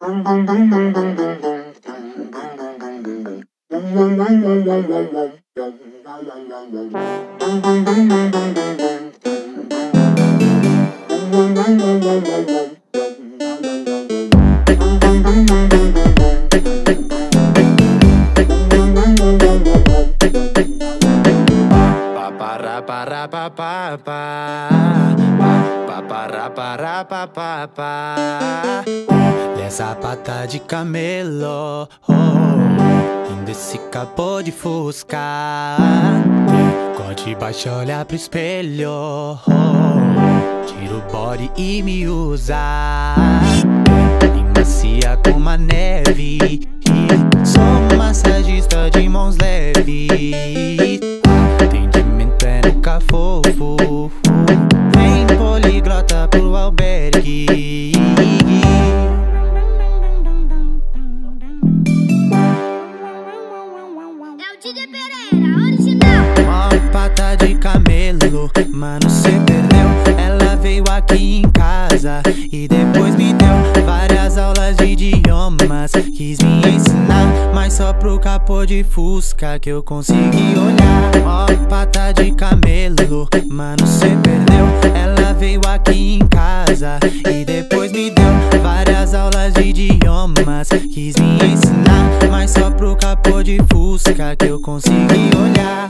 Essa pata de camelo, lindo esse capô de fusca. Corte baixo, olha pro espelho, tira o body e me usa. E macia como a neve, sou massagista de mãos leves. Atendimento é nunca fofo, vem poliglota pro albergue. Pata de camelo, mano, cê perdeu. Ela veio aqui em casa e depois me deu várias aulas de idiomas. Quis me ensinar, mas só pro capô de fusca que eu consegui olhar. Ó, pata de camelo, mano, cê perdeu. Ela veio aqui em casa e depois me deu várias aulas de idiomas. Quis me ensinar, mas só pro capô de fusca que eu consegui olhar.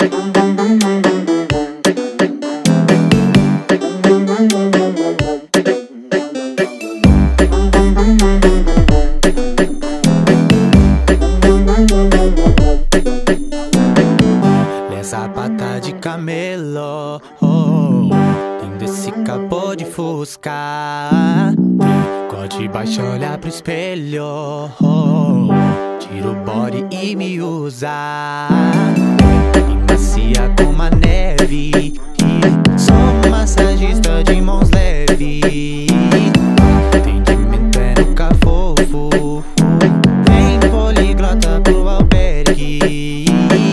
Nessa pata de camelo, lindo esse capô de fusca. Corte baixo, olha pro espelho, tira o body e me usa. E macia como a neve, sou massagista de mãos leves. Atendimento é nunca fofo, vem poliglota pro albergue.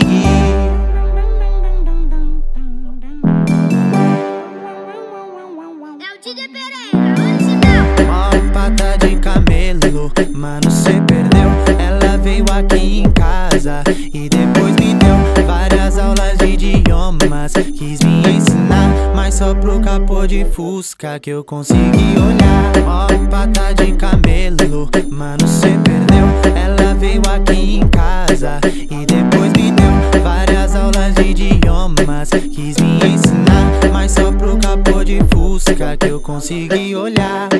Pata de camelo, mano, cê perdeu. Ela veio aqui em casa e depois me deu várias aulas de idiomas. Quis me ensinar, mas só pro capô de fusca que eu consegui olhar. Ó, pata de camelo, mano, cê perdeu. Ela veio aqui em casa e depois me deu várias aulas de idiomas. Quis me ensinar, mas só pro capô de fusca que eu consegui olhar.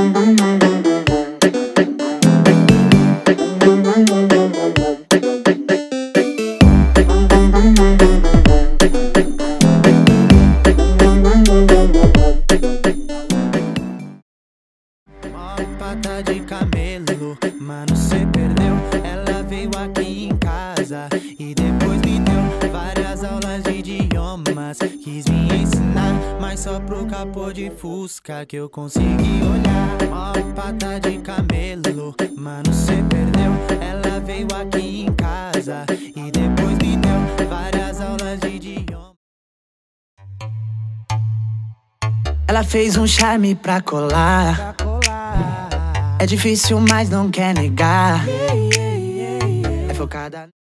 Pata de camelo, mano, cê perdeu. Ela veio aqui em casa e depois me deu várias aulas de idiomas. Quis me ensinar, mas só pro capô de fusca que eu consegui olhar. Ó, pata de camelo, mano, cê perdeu. Ela veio aqui em casa e depois me deu várias aulas de idiomas. Ela fez um charme pra colar. É difícil, mas não quer negar. É focada.